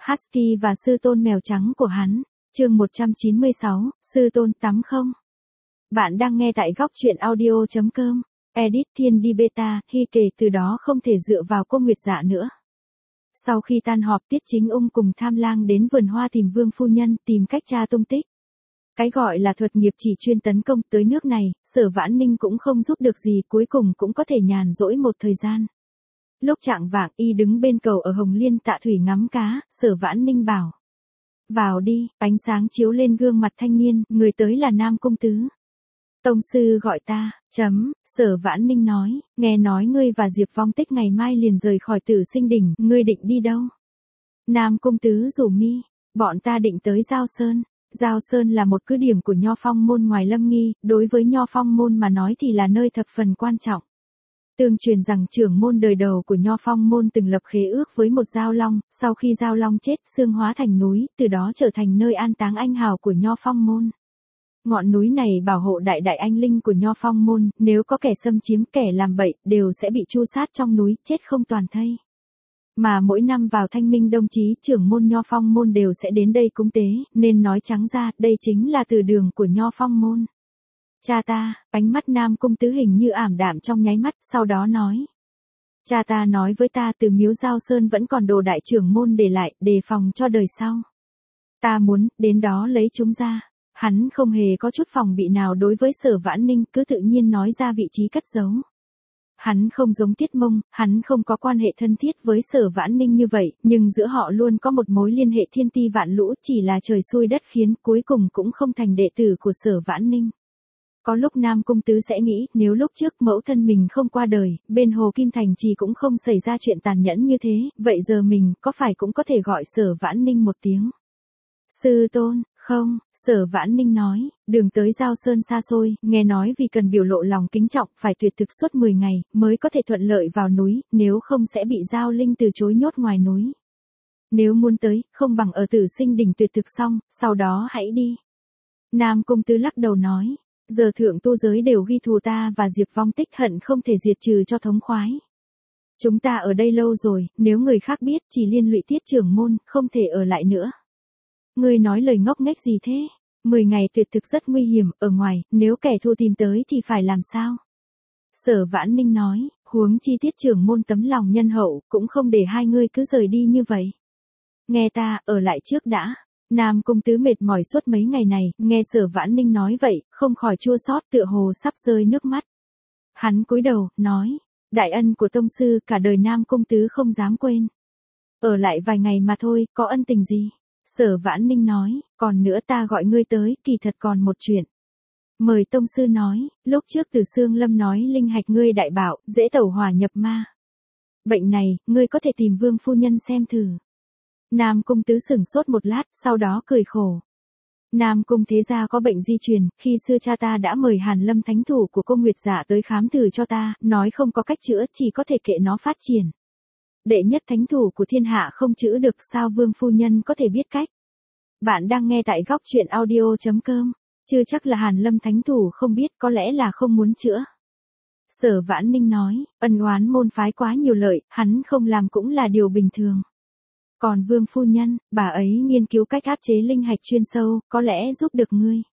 Husky và sư tôn mèo trắng của hắn. Chương 196, sư tôn tắm không? Bạn đang nghe tại góc truyện audio.com. Edit Thiên Đi Beta, Hy kể từ đó không thể dựa vào cô Nguyệt Dạ nữa. Sau khi tan họp, Tiết Chính Ung cùng Tham Lang đến vườn hoa tìm Vương phu nhân, tìm cách tra tung tích. Cái gọi là thuật nghiệp chỉ chuyên tấn công, tới nước này, Sở Vãn Ninh cũng không giúp được gì, cuối cùng cũng có thể nhàn rỗi một thời gian. Lúc chạng vạng, y đứng bên cầu ở Hồng Liên Tạ Thủy ngắm cá, Sở Vãn Ninh bảo: vào đi. Ánh sáng chiếu lên gương mặt thanh niên, người tới là Nam Cung Tứ. Tông sư gọi ta. Sở Vãn Ninh nói, nghe nói ngươi và Diệp Vong Tích ngày mai liền rời khỏi Tử Sinh Đỉnh, ngươi định đi đâu? Nam Cung Tứ rủ mi, bọn ta định tới Giao Sơn. Giao Sơn là một cứ điểm của Nho Phong môn ngoài Lâm Nghi, đối với Nho Phong môn mà nói thì là nơi thập phần quan trọng. Tương truyền rằng trưởng môn đời đầu của Nho Phong môn từng lập khế ước với một Giao Long, sau khi Giao Long chết, xương hóa thành núi, từ đó trở thành nơi an táng anh hào của Nho Phong môn. Ngọn núi này bảo hộ đại đại anh linh của Nho Phong môn, nếu có kẻ xâm chiếm, kẻ làm bậy, đều sẽ bị tru sát trong núi, chết không toàn thây. Mà mỗi năm vào Thanh Minh Đông Chí, trưởng môn Nho Phong môn đều sẽ đến đây cúng tế, nên nói trắng ra, đây chính là từ đường của Nho Phong môn. Cha ta, ánh mắt Nam Cung Tứ hình như ảm đạm trong nháy mắt, sau đó nói. Cha ta nói với ta từ miếu Giao Sơn vẫn còn đồ đại trưởng môn để lại, đề phòng cho đời sau. Ta muốn, đến đó lấy chúng ra. Hắn không hề có chút phòng bị nào đối với Sở Vãn Ninh, cứ tự nhiên nói ra vị trí cất giấu. Hắn không giống Tiết Mông, hắn không có quan hệ thân thiết với Sở Vãn Ninh như vậy, nhưng giữa họ luôn có một mối liên hệ thiên ti vạn lũ, chỉ là trời xui đất khiến, cuối cùng cũng không thành đệ tử của Sở Vãn Ninh. Có lúc Nam Cung Tứ sẽ nghĩ, nếu lúc trước mẫu thân mình không qua đời, bên Hồ Kim Thành Trì cũng không xảy ra chuyện tàn nhẫn như thế, vậy giờ mình, có phải cũng có thể gọi Sở Vãn Ninh một tiếng. Sư tôn, không, Sở Vãn Ninh nói, đường tới Giao Sơn xa xôi, nghe nói vì cần biểu lộ lòng kính trọng, phải tuyệt thực suốt 10 ngày, mới có thể thuận lợi vào núi, nếu không sẽ bị Giao Linh từ chối nhốt ngoài núi. Nếu muốn tới, không bằng ở Tử Sinh Đỉnh tuyệt thực xong, sau đó hãy đi. Nam Cung Tứ lắc đầu nói, giờ thượng tu giới đều ghi thù ta và Diệp Vong Tích, hận không thể diệt trừ cho thống khoái. Chúng ta ở đây lâu rồi, nếu người khác biết chỉ liên lụy Tiết trưởng môn, không thể ở lại nữa. Ngươi nói lời ngốc nghếch gì thế? 10 ngày tuyệt thực rất nguy hiểm, ở ngoài, nếu kẻ thù tìm tới thì phải làm sao? Sở Vãn Ninh nói, huống chi Tiết trưởng môn tấm lòng nhân hậu, cũng không để hai ngươi cứ rời đi như vậy. Nghe ta, ở lại trước đã. Nam Cung Tứ mệt mỏi suốt mấy ngày này, nghe Sở Vãn Ninh nói vậy, không khỏi chua xót, tựa hồ sắp rơi nước mắt. Hắn cúi đầu, nói, đại ân của tông sư, cả đời Nam Cung Tứ không dám quên. Ở lại vài ngày mà thôi, có ân tình gì? Sở Vãn Ninh nói, còn nữa ta gọi ngươi tới, kỳ thật còn một chuyện. Mời tông sư nói, lúc trước Từ Xương Lâm nói linh hạch ngươi đại bảo, dễ tẩu hỏa nhập ma. Bệnh này, ngươi có thể tìm Vương phu nhân xem thử. Nam Cung Tứ sửng sốt một lát, sau đó cười khổ. Nam Cung thế gia có bệnh di truyền, khi xưa cha ta đã mời Hàn Lâm thánh thủ của cô Nguyệt Dạ tới khám thử cho ta, nói không có cách chữa, chỉ có thể kệ nó phát triển. Đệ nhất thánh thủ của thiên hạ không chữa được, sao Vương phu nhân có thể biết cách? Bạn đang nghe tại góc truyện audio.com. Chưa chắc là Hàn Lâm thánh thủ không biết, có lẽ là không muốn chữa. Sở Vãn Ninh nói, ân oán môn phái quá nhiều lợi, hắn không làm cũng là điều bình thường. Còn Vương phu nhân, bà ấy nghiên cứu cách áp chế linh hạch chuyên sâu, có lẽ giúp được ngươi.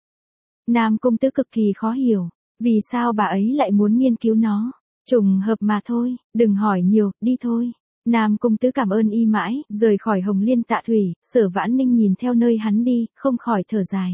Nam Cung Tứ cực kỳ khó hiểu, vì sao bà ấy lại muốn nghiên cứu nó? Trùng hợp mà thôi, đừng hỏi nhiều, đi thôi. Nam Cung Tứ cảm ơn y mãi, rời khỏi Hồng Liên Tạ Thủy, Sở Vãn Ninh nhìn theo nơi hắn đi, không khỏi thở dài.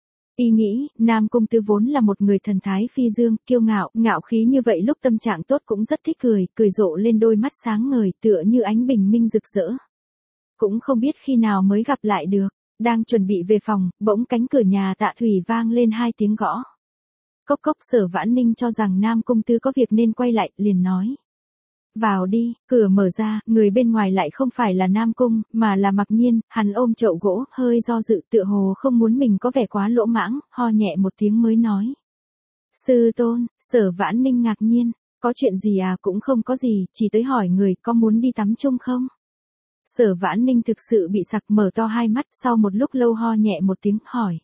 Y nghĩ, Nam Cung Tứ vốn là một người thần thái phi dương, kiêu ngạo, ngạo khí như vậy, lúc tâm trạng tốt cũng rất thích cười, cười rộ lên đôi mắt sáng ngời, tựa như ánh bình minh rực rỡ. Cũng không biết khi nào mới gặp lại được. Đang chuẩn bị về phòng, bỗng cánh cửa nhà Tạ Thủy vang lên 2 tiếng gõ. Cốc cốc. Sở Vãn Ninh cho rằng Nam Cung Tứ có việc nên quay lại, liền nói. Vào đi. Cửa mở ra, người bên ngoài lại không phải là Nam Cung, mà là Mặc Nhiên. Hắn ôm chậu gỗ, hơi do dự, tựa hồ không muốn mình có vẻ quá lỗ mãng, ho nhẹ một tiếng mới nói. Sư tôn. Sở Vãn Ninh ngạc nhiên. Có chuyện gì à? Cũng không có gì, chỉ tới hỏi người có muốn đi tắm chung không? Sở Vãn Ninh thực sự bị sặc, mở to hai mắt, sau một lúc lâu ho nhẹ một tiếng, hỏi.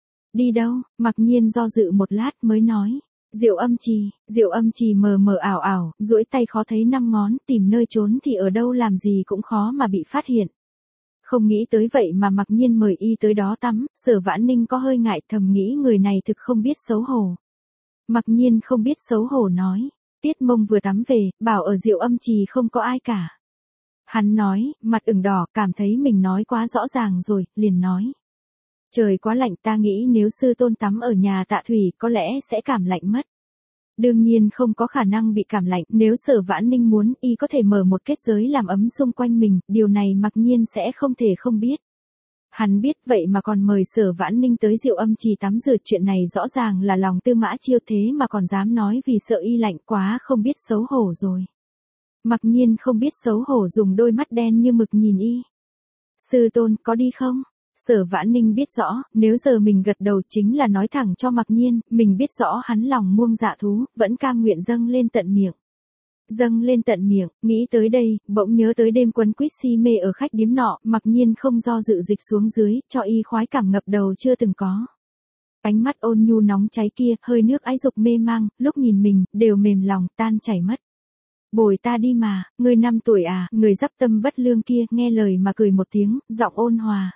Đi đâu? Mặc Nhiên do dự một lát mới nói. Diệu Âm Trì. Diệu Âm Trì mờ mờ ảo ảo, duỗi tay khó thấy 5 ngón, tìm nơi trốn thì ở đâu, làm gì cũng khó mà bị phát hiện. Không nghĩ tới vậy mà mặc nhiên mời y tới đó tắm, Sở Vãn Ninh có hơi ngại thầm nghĩ người này thực không biết xấu hổ. Mặc nhiên không biết xấu hổ nói, Tiết Mông vừa tắm về, bảo ở Diệu Âm Trì không có ai cả. Hắn nói, mặt ửng đỏ, cảm thấy mình nói quá rõ ràng rồi, liền nói. Trời quá lạnh, ta nghĩ nếu sư tôn tắm ở nhà Tạ Thủy có lẽ sẽ cảm lạnh mất. Đương nhiên không có khả năng bị cảm lạnh, nếu Sở Vãn Ninh muốn y có thể mở một kết giới làm ấm xung quanh mình, điều này mặc nhiên sẽ không thể không biết. Hắn biết vậy mà còn mời Sở Vãn Ninh tới Diệu Âm Trì tắm rửa, chuyện này rõ ràng là lòng Tư Mã Chiêu thế mà còn dám nói vì sợ y lạnh, quá không biết xấu hổ rồi. Mặc nhiên không biết xấu hổ dùng đôi mắt đen như mực nhìn y. Sư tôn, có đi không? Sở Vãn Ninh biết rõ, nếu giờ mình gật đầu chính là nói thẳng cho mặc nhiên, mình biết rõ hắn lòng muông dạ thú, vẫn cam nguyện dâng lên tận miệng. Dâng lên tận miệng, nghĩ tới đây, bỗng nhớ tới đêm quấn quýt si mê ở khách điếm nọ, mặc nhiên không do dự dịch xuống dưới, cho y khoái cảm ngập đầu chưa từng có. Ánh mắt ôn nhu nóng cháy kia, hơi nước ái dục mê mang, lúc nhìn mình, đều mềm lòng, tan chảy mất. Bồi ta đi mà, ngươi 5 tuổi à, người dắp tâm bất lương kia, nghe lời mà cười một tiếng, giọng ôn hòa.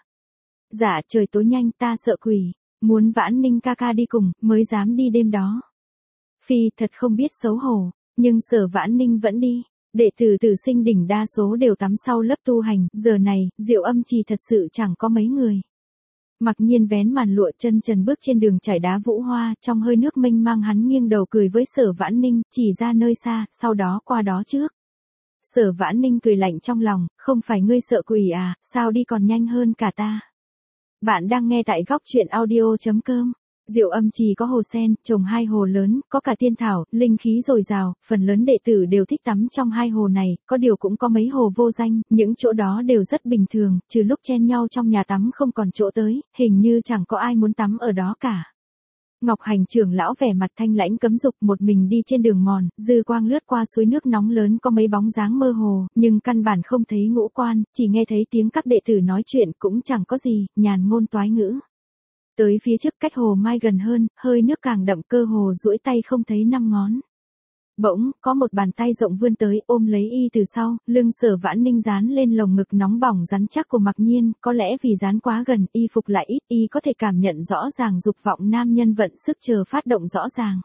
Dạ trời tối nhanh, ta sợ quỷ, muốn Vãn Ninh ca ca đi cùng, mới dám đi đêm đó. Phi thật không biết xấu hổ, nhưng Sở Vãn Ninh vẫn đi. Đệ tử Tử Sinh đỉnh đa số đều tắm sau lớp tu hành, giờ này, Diệu Âm Trì thật sự chẳng có mấy người. Mặc nhiên vén màn lụa, chân trần bước trên đường trải đá vũ hoa, trong hơi nước mênh mang hắn nghiêng đầu cười với Sở Vãn Ninh, chỉ ra nơi xa, sau đó qua đó trước. Sở Vãn Ninh cười lạnh trong lòng, không phải ngươi sợ quỷ à, sao đi còn nhanh hơn cả ta. Bạn đang nghe tại góc truyện audio.com. Diệu Âm Trì có hồ sen, trồng 2 hồ lớn, có cả tiên thảo, linh khí dồi dào, phần lớn đệ tử đều thích tắm trong 2 hồ này, có điều cũng có mấy hồ vô danh, những chỗ đó đều rất bình thường, trừ lúc chen nhau trong nhà tắm không còn chỗ tới, hình như chẳng có ai muốn tắm ở đó cả. Ngọc Hành trưởng lão vẻ mặt thanh lãnh cấm dục, một mình đi trên đường mòn, dư quang lướt qua suối nước nóng lớn, có mấy bóng dáng mơ hồ, nhưng căn bản không thấy ngũ quan, chỉ nghe thấy tiếng các đệ tử nói chuyện, cũng chẳng có gì, nhàn ngôn toái ngữ. Tới phía trước cách hồ mai gần hơn, hơi nước càng đậm, cơ hồ duỗi tay không thấy 5 ngón. Bỗng, có một bàn tay rộng vươn tới, ôm lấy y từ sau, lưng Sở Vãn Ninh dán lên lồng ngực nóng bỏng rắn chắc của mặc nhiên, có lẽ vì dán quá gần, y phục lại ít, y có thể cảm nhận rõ ràng dục vọng nam nhân vận sức chờ phát động rõ ràng.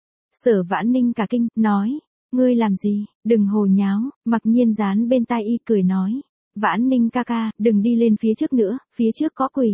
Sở Vãn Ninh cả kinh, nói, ngươi làm gì, đừng hồ nháo, mặc nhiên dán bên tai y cười nói, Vãn Ninh ca ca, đừng đi lên phía trước nữa, phía trước có quỷ.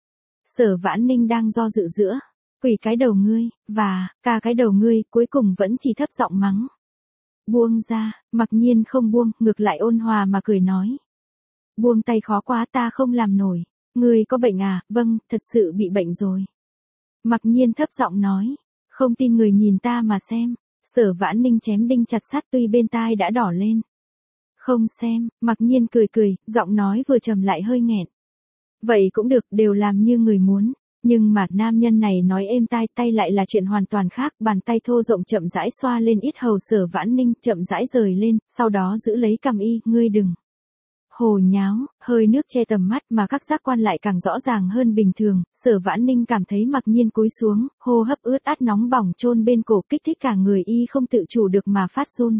Sở Vãn Ninh đang do dự giữa quỷ cái đầu ngươi, và ca cái đầu ngươi, cuối cùng vẫn chỉ thấp giọng mắng. Buông ra, mặc nhiên không buông, ngược lại ôn hòa mà cười nói. Buông tay khó quá, ta không làm nổi. Ngươi có bệnh à? Vâng, thật sự bị bệnh rồi. Mặc nhiên thấp giọng nói. Không tin người nhìn ta mà xem. Sở Vãn Ninh chém đinh chặt sắt, tuy bên tai đã đỏ lên. Không xem, mặc nhiên cười cười, giọng nói vừa trầm lại hơi nghẹn. Vậy cũng được, đều làm như người muốn. Nhưng mà nam nhân này nói êm tai, tay lại là chuyện hoàn toàn khác, bàn tay thô rộng chậm rãi xoa lên yết hầu Sở Vãn Ninh, chậm rãi rời lên, sau đó giữ lấy cằm y, ngươi đừng. Hồ nháo, hơi nước che tầm mắt mà các giác quan lại càng rõ ràng hơn bình thường, Sở Vãn Ninh cảm thấy mặc nhiên cúi xuống, hô hấp ướt át nóng bỏng chôn bên cổ, kích thích cả người y không tự chủ được mà phát run.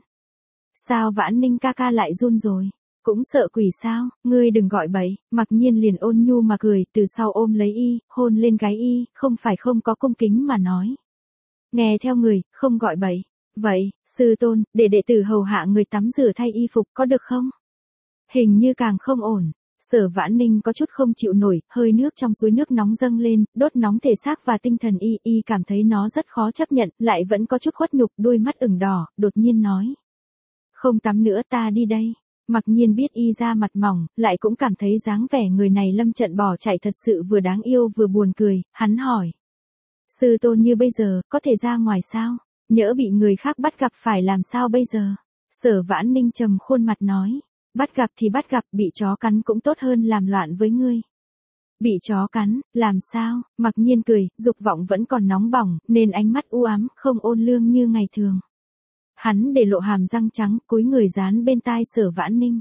Sao Vãn Ninh ca ca lại run rồi? Cũng sợ quỷ sao, ngươi đừng gọi bậy, mặc nhiên liền ôn nhu mà cười, từ sau ôm lấy y, hôn lên gáy y, không phải không có cung kính mà nói. Nghe theo người, không gọi bậy. Vậy, sư tôn, để đệ tử hầu hạ người tắm rửa thay y phục có được không? Hình như càng không ổn. Sở Vãn Ninh có chút không chịu nổi, hơi nước trong suối nước nóng dâng lên, đốt nóng thể xác và tinh thần y cảm thấy nó rất khó chấp nhận, lại vẫn có chút khuất nhục, đôi mắt ửng đỏ, đột nhiên nói. Không tắm nữa, ta đi đây. Mặc nhiên biết y ra mặt mỏng, lại cũng cảm thấy dáng vẻ người này lâm trận bỏ chạy thật sự vừa đáng yêu vừa buồn cười, hắn hỏi. Sư tôn như bây giờ, có thể ra ngoài sao? Nhỡ bị người khác bắt gặp phải làm sao bây giờ? Sở Vãn Ninh trầm khuôn mặt nói. Bắt gặp thì bắt gặp, bị chó cắn cũng tốt hơn làm loạn với ngươi. Bị chó cắn, làm sao? Mặc nhiên cười, dục vọng vẫn còn nóng bỏng, nên ánh mắt u ám, không ôn lương như ngày thường. Hắn để lộ hàm răng trắng, cúi người dán bên tai Sở Vãn Ninh.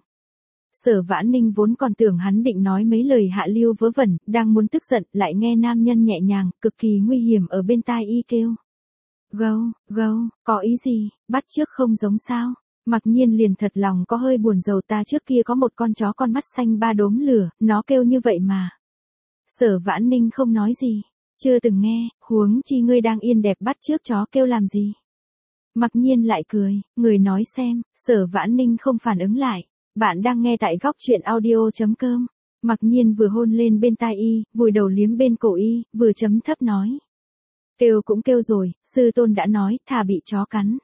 Sở Vãn Ninh vốn còn tưởng hắn định nói mấy lời hạ lưu vớ vẩn, đang muốn tức giận, lại nghe nam nhân nhẹ nhàng, cực kỳ nguy hiểm ở bên tai y kêu. Gâu, gâu, có ý gì, bắt chước không giống sao? Mặc nhiên liền thật lòng có hơi buồn rầu, ta trước kia có một con chó con mắt xanh ba đốm lửa, nó kêu như vậy mà. Sở Vãn Ninh không nói gì. Chưa từng nghe, huống chi ngươi đang yên đẹp bắt trước chó kêu làm gì. Mặc nhiên lại cười, người nói xem, Sở Vãn Ninh không phản ứng lại. Bạn đang nghe tại góc truyện audio.com. Mặc nhiên vừa hôn lên bên tai y, vùi đầu liếm bên cổ y, vừa chấm thấp nói. Kêu cũng kêu rồi, sư tôn đã nói, thà bị chó cắn.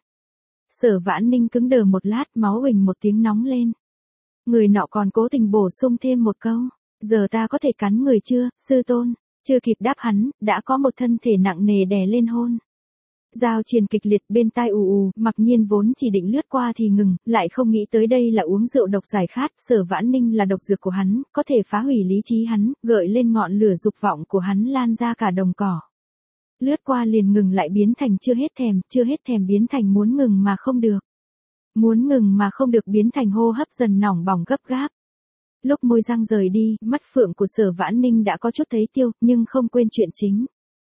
Sở Vãn Ninh cứng đờ một lát, máu huỳnh một tiếng nóng lên. Người nọ còn cố tình bổ sung thêm một câu. Giờ ta có thể cắn người chưa, sư tôn? Chưa kịp đáp hắn, đã có một thân thể nặng nề đè lên hôn. Giao triền kịch liệt bên tai ù ù, Mặc nhiên vốn chỉ định lướt qua thì ngừng, lại không nghĩ tới đây là uống rượu độc giải khát, Sở Vãn Ninh là độc dược của hắn, có thể phá hủy lý trí hắn, gợi lên ngọn lửa dục vọng của hắn lan ra cả đồng cỏ. Lướt qua liền ngừng lại biến thành chưa hết thèm biến thành muốn ngừng mà không được. Muốn ngừng mà không được biến thành hô hấp dần nỏng bỏng gấp gáp. Lúc môi răng rời đi, mắt phượng của Sở Vãn Ninh đã có chút thấy tiêu, nhưng không quên chuyện chính.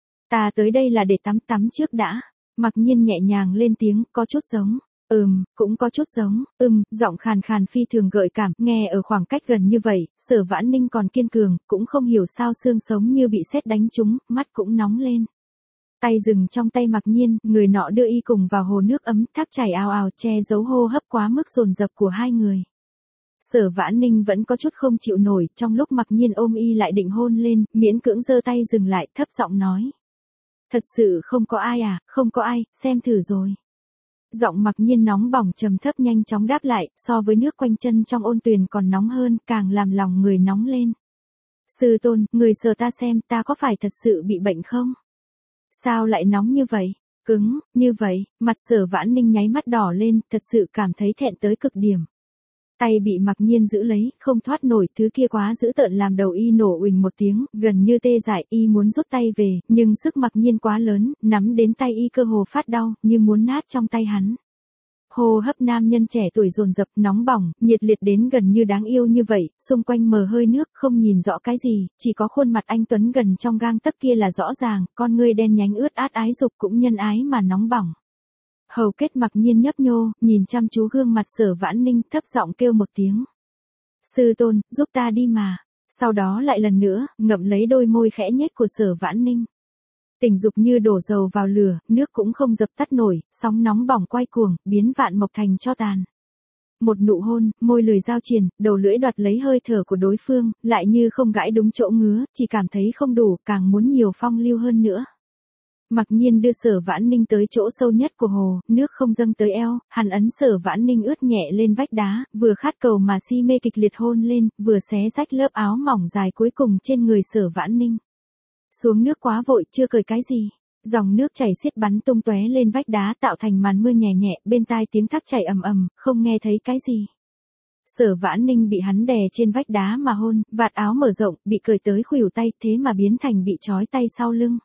Ta tới đây là để tắm trước đã. Mặc nhiên nhẹ nhàng lên tiếng, có chút giống. Cũng có chút giống. Giọng khàn khàn phi thường gợi cảm, nghe ở khoảng cách gần như vậy, Sở Vãn Ninh còn kiên cường, cũng không hiểu sao xương sống như bị sét đánh trúng, mắt cũng nóng lên. Tay dừng trong tay Mặc nhiên, người nọ đưa y cùng vào hồ nước ấm, thác chảy ào ào che giấu hô hấp quá mức dồn dập của hai người. Sở Vãn Ninh vẫn có chút không chịu nổi, trong lúc Mặc nhiên ôm y lại định hôn lên, miễn cưỡng giơ tay dừng lại, thấp giọng nói. Thật sự không có ai à, không có ai, xem thử rồi. Giọng Mặc nhiên nóng bỏng trầm thấp nhanh chóng đáp lại, so với nước quanh chân trong ôn tuyền còn nóng hơn, càng làm lòng người nóng lên. Sư tôn, người sờ ta xem, ta có phải thật sự bị bệnh không? Sao lại nóng như vậy? Cứng, như vậy, mặt Sở Vãn Ninh nháy mắt đỏ lên, thật sự cảm thấy thẹn tới cực điểm. Tay bị Mặc nhiên giữ lấy, không thoát nổi, thứ kia quá dữ tợn làm đầu y nổ uỳnh một tiếng, gần như tê dại, y muốn rút tay về, nhưng sức Mặc nhiên quá lớn, nắm đến tay y cơ hồ phát đau, như muốn nát trong tay hắn. Hô hấp nam nhân trẻ tuổi dồn dập, nóng bỏng, nhiệt liệt đến gần như đáng yêu như vậy, xung quanh mờ hơi nước, không nhìn rõ cái gì, chỉ có khuôn mặt anh tuấn gần trong gang tấc kia là rõ ràng, con ngươi đen nhánh ướt át ái dục cũng nhân ái mà nóng bỏng. Hầu kết Mặc nhiên nhấp nhô, nhìn chăm chú gương mặt Sở Vãn Ninh, thấp giọng kêu một tiếng. Sư tôn, giúp ta đi mà. Sau đó lại lần nữa, ngậm lấy đôi môi khẽ nhếch của Sở Vãn Ninh. Tình dục như đổ dầu vào lửa, nước cũng không dập tắt nổi, sóng nóng bỏng quay cuồng, biến vạn mộc thành tro tàn. Một nụ hôn, môi lười giao triền, đầu lưỡi đoạt lấy hơi thở của đối phương, lại như không gãi đúng chỗ ngứa, chỉ cảm thấy không đủ, càng muốn nhiều phong lưu hơn nữa. Mặc nhiên đưa Sở Vãn Ninh tới chỗ sâu nhất của hồ, nước không dâng tới eo, hắn ấn Sở Vãn Ninh ướt nhẹ lên vách đá, vừa khát cầu mà si mê kịch liệt hôn lên, vừa xé rách lớp áo mỏng dài cuối cùng trên người Sở Vãn Ninh. Xuống nước quá vội, chưa cười cái gì. Dòng nước chảy xiết bắn tung tóe lên vách đá tạo thành màn mưa nhẹ nhẹ, bên tai tiếng thác chảy ầm ầm, không nghe thấy cái gì. Sở Vãn Ninh bị hắn đè trên vách đá mà hôn, vạt áo mở rộng, bị cởi tới khuỷu tay, thế mà biến thành bị trói tay sau lưng.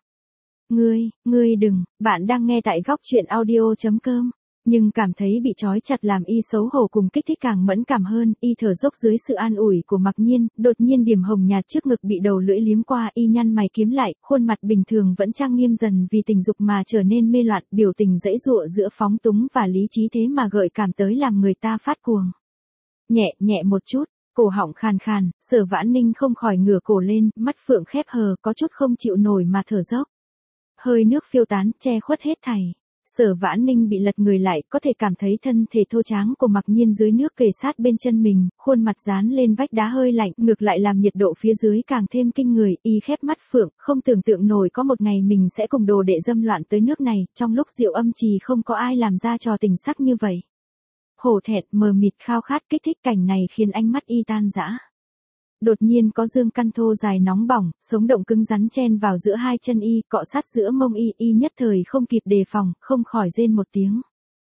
Ngươi đừng, bạn đang nghe tại góc truyện audio.com. Nhưng cảm thấy bị trói chặt làm y xấu hổ cùng kích thích càng mẫn cảm hơn, y thở dốc dưới sự an ủi của Mặc nhiên, đột nhiên điểm hồng nhạt trước ngực bị đầu lưỡi liếm qua, y nhăn mày kiếm lại, khuôn mặt bình thường vẫn trang nghiêm dần vì tình dục mà trở nên mê loạn, biểu tình dãy dụa giữa phóng túng và lý trí thế mà gợi cảm tới làm người ta phát cuồng. Nhẹ một chút, cổ họng khàn khàn, Sở Vãn Ninh không khỏi ngửa cổ lên, mắt phượng khép hờ, có chút không chịu nổi mà thở dốc. Hơi nước phiêu tán, che khuất hết thảy. Sở Vãn Ninh bị lật người lại, có thể cảm thấy thân thể thô tráng của Mặc nhiên dưới nước kề sát bên chân mình, khuôn mặt dán lên vách đá hơi lạnh, ngược lại làm nhiệt độ phía dưới càng thêm kinh người, y khép mắt phượng, không tưởng tượng nổi có một ngày mình sẽ cùng đồ đệ dâm loạn tới nước này, trong lúc rượu âm trì không có ai làm ra trò tình sắc như vậy. Hổ thẹn, mờ mịt khao khát kích thích cảnh này khiến ánh mắt y tan rã. Đột nhiên có dương căn thô dài nóng bỏng, sống động cứng rắn chen vào giữa hai chân y, cọ sát giữa mông y nhất thời không kịp đề phòng, không khỏi rên một tiếng.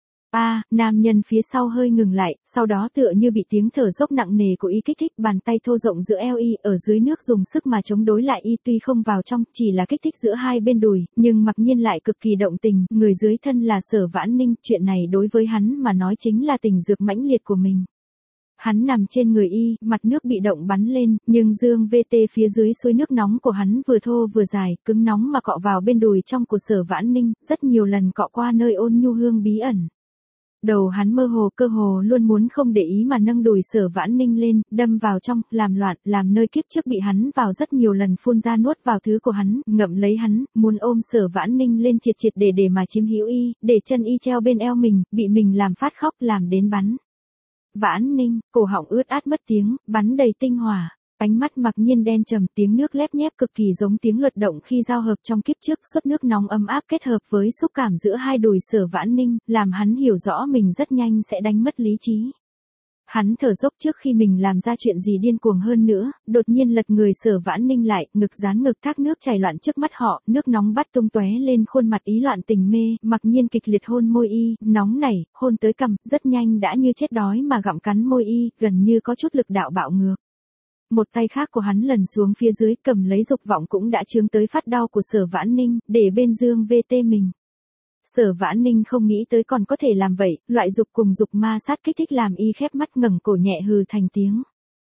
Nam nhân phía sau hơi ngừng lại, sau đó tựa như bị tiếng thở dốc nặng nề của y kích thích, bàn tay thô rộng giữa eo y, ở dưới nước dùng sức mà chống đối lại y, tuy không vào trong, chỉ là kích thích giữa hai bên đùi, nhưng Mặc nhiên lại cực kỳ động tình, người dưới thân là Sở Vãn Ninh, chuyện này đối với hắn mà nói chính là tình dược mãnh liệt của mình. Hắn nằm trên người y, mặt nước bị động bắn lên, nhưng dương VT phía dưới suối nước nóng của hắn vừa thô vừa dài, cứng nóng mà cọ vào bên đùi trong của Sở Vãn Ninh, rất nhiều lần cọ qua nơi ôn nhu hương bí ẩn. Đầu hắn mơ hồ cơ hồ luôn muốn không để ý mà nâng đùi Sở Vãn Ninh lên, đâm vào trong, làm loạn, làm nơi kiếp trước bị hắn vào rất nhiều lần phun ra nuốt vào thứ của hắn, ngậm lấy hắn, muốn ôm Sở Vãn Ninh lên triệt triệt để mà chiếm hữu y, để chân y treo bên eo mình, bị mình làm phát khóc làm đến bắn. Vãn Ninh, cổ họng ướt át mất tiếng, bắn đầy tinh hỏa. Ánh mắt Mặc Nhiên đen trầm, tiếng nước lép nhép cực kỳ giống tiếng luật động khi giao hợp trong kiếp trước, suất nước nóng ấm áp kết hợp với xúc cảm giữa hai đùi Sở Vãn Ninh, làm hắn hiểu rõ mình rất nhanh sẽ đánh mất lý trí. Hắn thở dốc trước khi mình làm ra chuyện gì điên cuồng hơn nữa, đột nhiên lật người Sở Vãn Ninh lại, ngực dán ngực, thác nước chảy loạn trước mắt họ, nước nóng bắt tung tóe lên khuôn mặt ý loạn tình mê, Mặc Nhiên kịch liệt hôn môi y, nóng nảy, hôn tới cằm, rất nhanh đã như chết đói mà gặm cắn môi y, gần như có chút lực đạo bạo ngược. Một tay khác của hắn lần xuống phía dưới, cầm lấy dục vọng cũng đã chướng tới phát đau của Sở Vãn Ninh, để bên dương VT mình. Sở Vãn Ninh không nghĩ tới còn có thể làm vậy, loại dục cùng dục ma sát kích thích làm y khép mắt ngẩng cổ nhẹ hừ thành tiếng.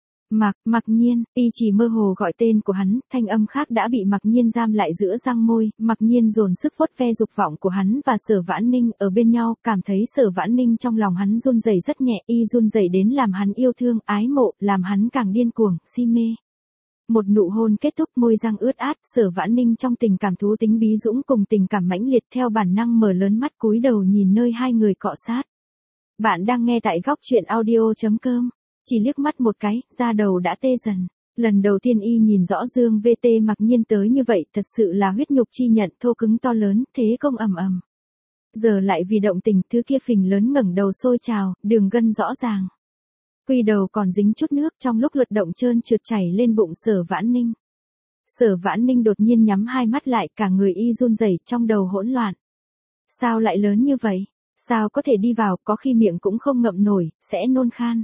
Mặc Nhiên, y chỉ mơ hồ gọi tên của hắn, thanh âm khác đã bị Mặc Nhiên giam lại giữa răng môi, Mặc Nhiên dồn sức vuốt ve dục vọng của hắn và Sở Vãn Ninh ở bên nhau, cảm thấy Sở Vãn Ninh trong lòng hắn run rẩy rất nhẹ, y run rẩy đến làm hắn yêu thương, ái mộ, làm hắn càng điên cuồng, si mê. Một nụ hôn kết thúc, môi răng ướt át, Sở Vãn Ninh trong tình cảm thú tính bí dũng cùng tình cảm mãnh liệt theo bản năng mở lớn mắt cúi đầu nhìn nơi hai người cọ sát. Bạn đang nghe tại góc truyện audio.com. Chỉ liếc mắt một cái, da đầu đã tê dần. Lần đầu tiên y nhìn rõ dương VT Mặc Nhiên tới như vậy, thật sự là huyết nhục chi nhận, thô cứng to lớn, thế công ầm ầm. Giờ lại vì động tình, thứ kia phình lớn ngẩng đầu sôi trào, đường gân rõ ràng. Quy đầu còn dính chút nước, trong lúc luật động trơn trượt chảy lên bụng Sở Vãn Ninh. Sở Vãn Ninh đột nhiên nhắm hai mắt lại, cả người y run rẩy, trong đầu hỗn loạn. Sao lại lớn như vậy? Sao có thể đi vào, có khi miệng cũng không ngậm nổi, sẽ nôn khan.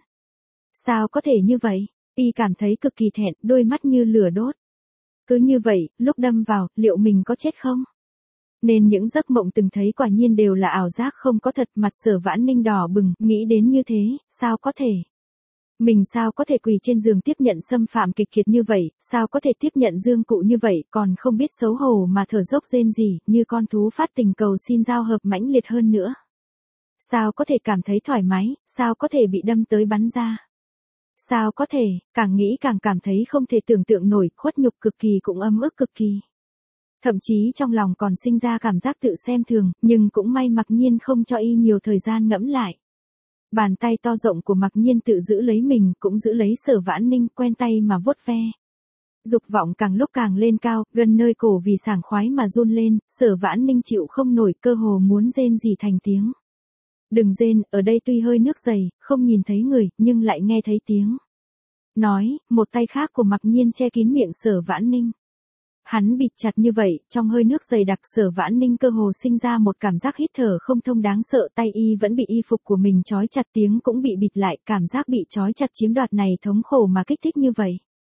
Sao có thể như vậy? Y cảm thấy cực kỳ thẹn, đôi mắt như lửa đốt. Cứ như vậy, lúc đâm vào, liệu mình có chết không? Nên những giấc mộng từng thấy quả nhiên đều là ảo giác không có thật, mặt Sở Vãn Ninh đỏ bừng, nghĩ đến như thế, sao có thể? Mình sao có thể quỳ trên giường tiếp nhận xâm phạm kịch kiệt như vậy, sao có thể tiếp nhận dương cụ như vậy, còn không biết xấu hổ mà thở dốc rên rỉ, như con thú phát tình cầu xin giao hợp mãnh liệt hơn nữa. Sao có thể cảm thấy thoải mái, sao có thể bị đâm tới bắn ra. Sao có thể, càng nghĩ càng cảm thấy không thể tưởng tượng nổi, khuất nhục cực kỳ cũng ấm ức cực kỳ. Thậm chí trong lòng còn sinh ra cảm giác tự xem thường, nhưng cũng may Mặc Nhiên không cho y nhiều thời gian ngẫm lại. Bàn tay to rộng của Mặc Nhiên tự giữ lấy mình, cũng giữ lấy Sở Vãn Ninh, quen tay mà vuốt ve. Dục vọng càng lúc càng lên cao, gần nơi cổ vì sảng khoái mà run lên, Sở Vãn Ninh chịu không nổi, cơ hồ muốn rên rỉ thành tiếng. Đừng rên, ở đây tuy hơi nước dày, không nhìn thấy người, nhưng lại nghe thấy tiếng. Nói, một tay khác của Mặc Nhiên che kín miệng Sở Vãn Ninh. Hắn bịt chặt như vậy, trong hơi nước dày đặc, Sở Vãn Ninh cơ hồ sinh ra một cảm giác hít thở không thông đáng sợ, tay y vẫn bị y phục của mình trói chặt, tiếng cũng bị bịt lại, cảm giác bị trói chặt chiếm đoạt này thống khổ mà kích thích như vậy.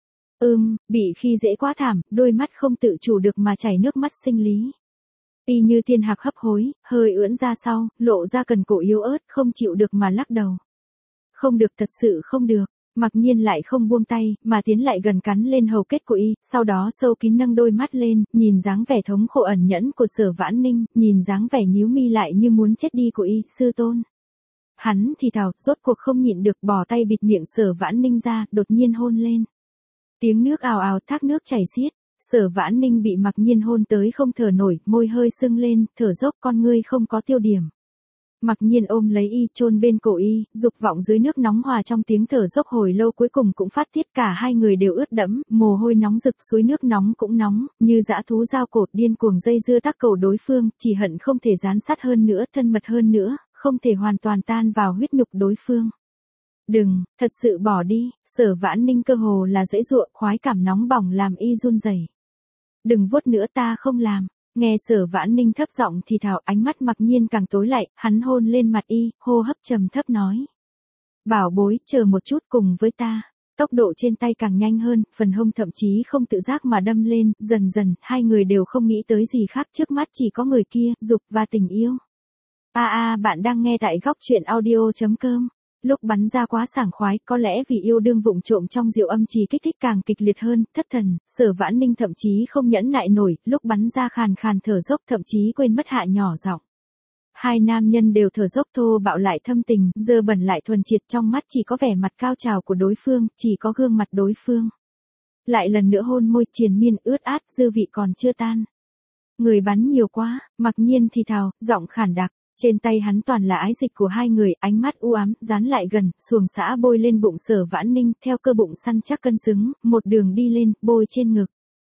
Bị khi dễ quá thảm, đôi mắt không tự chủ được mà chảy nước mắt sinh lý. Y như thiên hạc hấp hối, hơi ưỡn ra sau, lộ ra cần cổ yếu ớt, không chịu được mà lắc đầu. Không được, thật sự không được. Mặc Nhiên lại không buông tay, mà tiến lại gần cắn lên hầu kết của y, sau đó sâu kín nâng đôi mắt lên, nhìn dáng vẻ thống khổ ẩn nhẫn của Sở Vãn Ninh, nhìn dáng vẻ nhíu mi lại như muốn chết đi của y, sư tôn. Hắn thì thào, rốt cuộc không nhịn được, bỏ tay bịt miệng Sở Vãn Ninh ra, đột nhiên hôn lên. Tiếng nước ào ào, thác nước chảy xiết. Sở Vãn Ninh bị Mặc Nhiên hôn tới không thở nổi, môi hơi sưng lên, thở dốc, con ngươi không có tiêu điểm. Mặc Nhiên ôm lấy y, chôn bên cổ y, dục vọng dưới nước nóng hòa trong tiếng thở dốc hồi lâu cuối cùng cũng phát tiết, cả hai người đều ướt đẫm, mồ hôi nóng rực, suối nước nóng cũng nóng, như dã thú giao cột điên cuồng dây dưa tác cầu đối phương, chỉ hận không thể dán sát hơn nữa, thân mật hơn nữa, không thể hoàn toàn tan vào huyết nhục đối phương. Đừng, thật sự bỏ đi, Sở Vãn Ninh cơ hồ là dãy dụa, khoái cảm nóng bỏng làm y run rẩy. Đừng vuốt nữa, ta không làm. Nghe Sở Vãn Ninh thấp giọng thì thào, ánh mắt Mặc Nhiên càng tối lại, hắn hôn lên mặt y, hô hấp trầm thấp nói. Bảo bối, chờ một chút cùng với ta. Tốc độ trên tay càng nhanh hơn, phần hông thậm chí không tự giác mà đâm lên, dần dần, hai người đều không nghĩ tới gì khác, trước mắt chỉ có người kia, dục và tình yêu. Bạn đang nghe tại góc truyện audio.com. Lúc bắn ra quá sảng khoái, có lẽ vì yêu đương vụng trộm trong rượu âm trì kích thích càng kịch liệt hơn, thất thần, Sở Vãn Ninh thậm chí không nhẫn nại nổi, lúc bắn ra khàn khàn thở dốc, thậm chí quên mất hạ nhỏ giọng. Hai nam nhân đều thở dốc thô bạo lại thâm tình, dơ bẩn lại thuần triệt, trong mắt chỉ có vẻ mặt cao trào của đối phương, chỉ có gương mặt đối phương. Lại lần nữa hôn môi triền miên ướt át, dư vị còn chưa tan. Người bắn nhiều quá, Mặc Nhiên thì thào, giọng khản đặc. Trên tay hắn toàn là ái dịch của hai người, ánh mắt u ám, dán lại gần, xuồng xã bôi lên bụng Sở Vãn Ninh, theo cơ bụng săn chắc cân xứng, một đường đi lên, bôi trên ngực.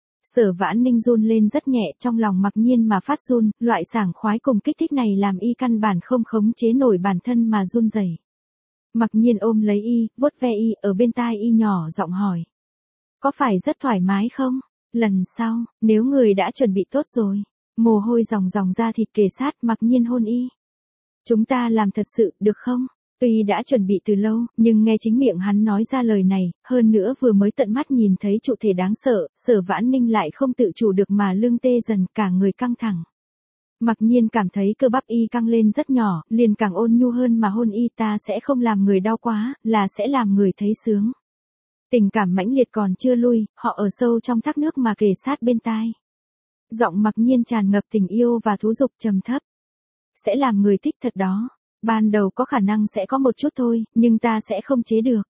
Sở Vãn Ninh run lên rất nhẹ, trong lòng Mặc Nhiên mà phát run, loại sảng khoái cùng kích thích này làm y căn bản không khống chế nổi bản thân mà run rẩy. Mặc Nhiên ôm lấy y, vuốt ve y, ở bên tai y nhỏ giọng hỏi. Có phải rất thoải mái không? Lần sau, nếu người đã chuẩn bị tốt rồi. Mồ hôi ròng ròng ra thịt kề sát, Mặc Nhiên hôn y. Chúng ta làm thật sự, được không? Tuy đã chuẩn bị từ lâu, nhưng nghe chính miệng hắn nói ra lời này, hơn nữa vừa mới tận mắt nhìn thấy trụ thể đáng sợ, Sở Vãn Ninh lại không tự chủ được mà lưng tê dần, cả người căng thẳng. Mặc Nhiên cảm thấy cơ bắp y căng lên rất nhỏ, liền càng ôn nhu hơn mà hôn y. Ta sẽ không làm người đau quá, là sẽ làm người thấy sướng. Tình cảm mãnh liệt còn chưa lui, họ ở sâu trong thác nước mà kề sát bên tai. Giọng Mặc Nhiên tràn ngập tình yêu và thú dục trầm thấp. Sẽ làm người thích thật đó. Ban đầu có khả năng sẽ có một chút thôi, nhưng ta sẽ không chế được.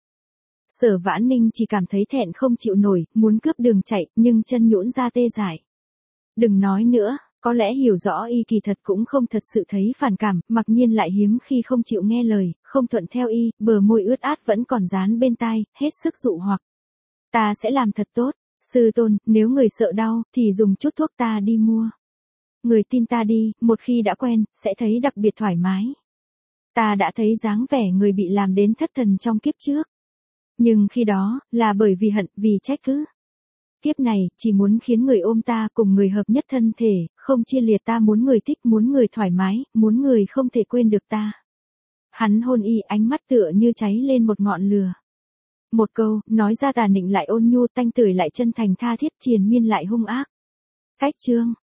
Sở Vãn Ninh chỉ cảm thấy thẹn không chịu nổi, muốn cướp đường chạy, nhưng chân nhũn ra tê dại. Đừng nói nữa, có lẽ hiểu rõ y kỳ thật cũng không thật sự thấy phản cảm, Mặc Nhiên lại hiếm khi không chịu nghe lời, không thuận theo y, bờ môi ướt át vẫn còn dán bên tai, hết sức dụ hoặc. Ta sẽ làm thật tốt, sư tôn, nếu người sợ đau, thì dùng chút thuốc ta đi mua. Người tin ta đi, một khi đã quen, sẽ thấy đặc biệt thoải mái. Ta đã thấy dáng vẻ người bị làm đến thất thần trong kiếp trước. Nhưng khi đó, là bởi vì hận, vì trách cứ. Kiếp này, chỉ muốn khiến người ôm ta cùng người hợp nhất thân thể, không chia liệt. Ta muốn người thích, muốn người thoải mái, muốn người không thể quên được ta. Hắn hôn y, ánh mắt tựa như cháy lên một ngọn lửa. Một câu, nói ra tà nịnh lại ôn nhu, tanh tưởi lại chân thành tha thiết, triền miên lại hung ác. Cách chương